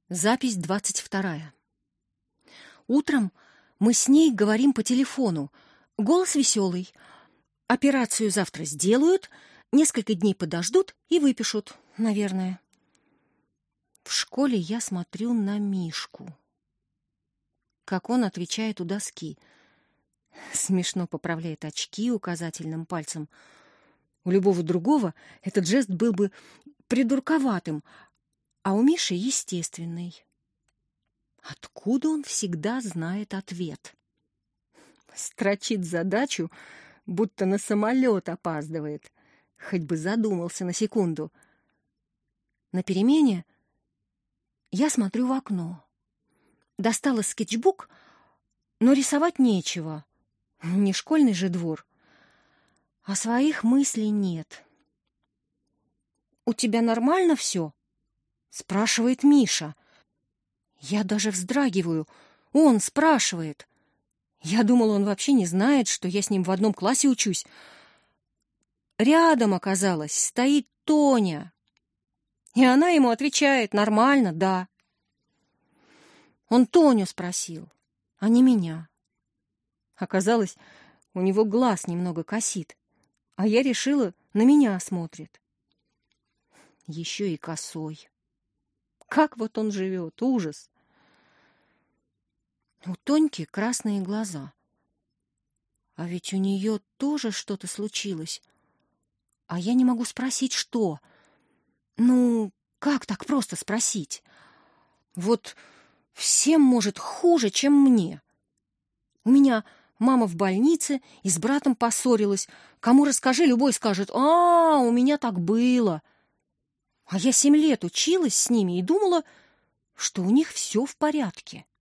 Запись 22. Утром мы с ней говорим по телефону. Голос веселый. Операцию завтра сделают, несколько дней подождут и выпишут, наверное. В школе я смотрю на Мишку. Как он отвечает у доски. Смешно поправляет очки указательным пальцем. У любого другого этот жест был бы придурковатым, а у Миши естественный. Откуда он всегда знает ответ? Строчит задачу, будто на самолет опаздывает. Хоть бы задумался на секунду. На перемене я смотрю в окно. Достала скетчбук, но рисовать нечего. Не школьный же двор. А своих мыслей нет. «У тебя нормально все?» — спрашивает Миша. Я даже вздрагиваю. Он спрашивает. Я думала, он вообще не знает, что я с ним в одном классе учусь. Рядом, оказалось, стоит Тоня. И она ему отвечает: нормально, да. Он Тоню спросил, а не меня. Оказалось, у него глаз немного косит, а я решила, на меня смотрит. Еще и косой. Как вот он живет, ужас. У Тоньки красные глаза. А ведь у нее тоже что-то случилось. А я не могу спросить, что. Ну, как так просто спросить? Вот всем может хуже, чем мне. У меня мама в больнице и с братом поссорилась. Кому расскажи, любой скажет: «А, у меня так было». А я 7 лет училась с ними и думала, что у них все в порядке.